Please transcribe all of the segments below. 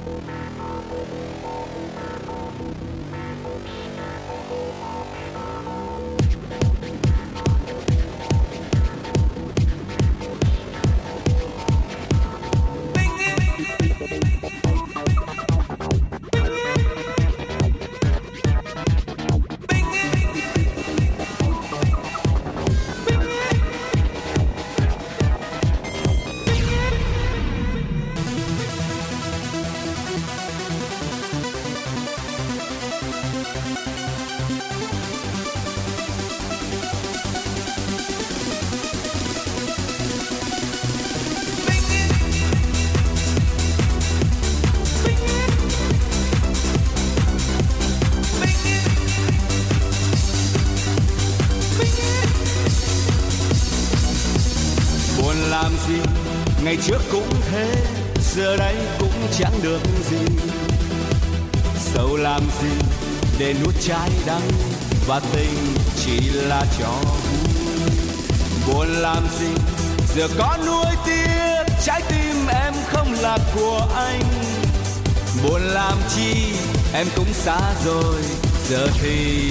Làm gì ngày trước cũng thế, giờ đây cũng chẳng được gì. Sầu làm gì để nuốt trái đắng, và tình chỉ là trò vui. Buồn làm gì giờ có nuối tiếc, trái tim em không là của anh. Buồn làm chi em cũng xa rồi, giờ thì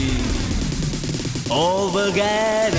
over again.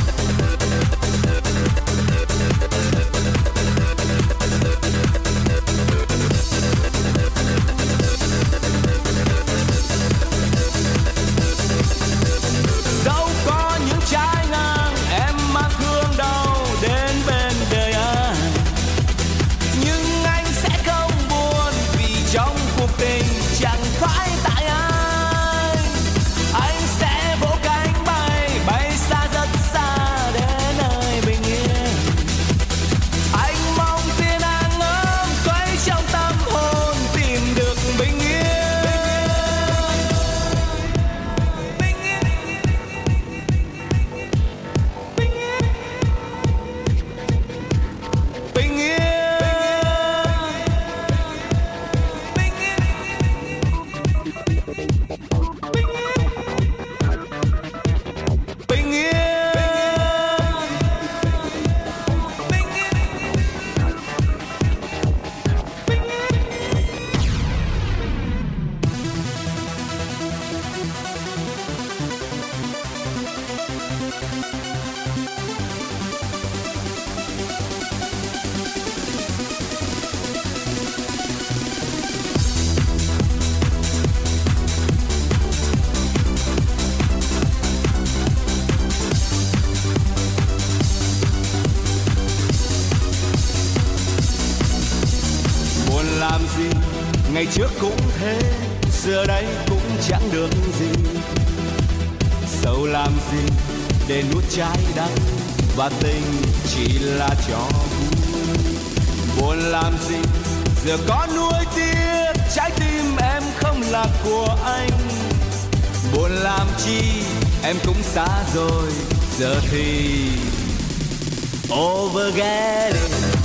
Làm gì ngày trước cũng thế, giờ đây cũng chẳng được gì. Sầu làm gì để nuốt trái đắng, và tình chỉ là trò vui. Buồn làm gì giờ có nuối tiếc, trái tim em không là của anh. Buồn làm chi em cũng xa rồi, giờ thì over again.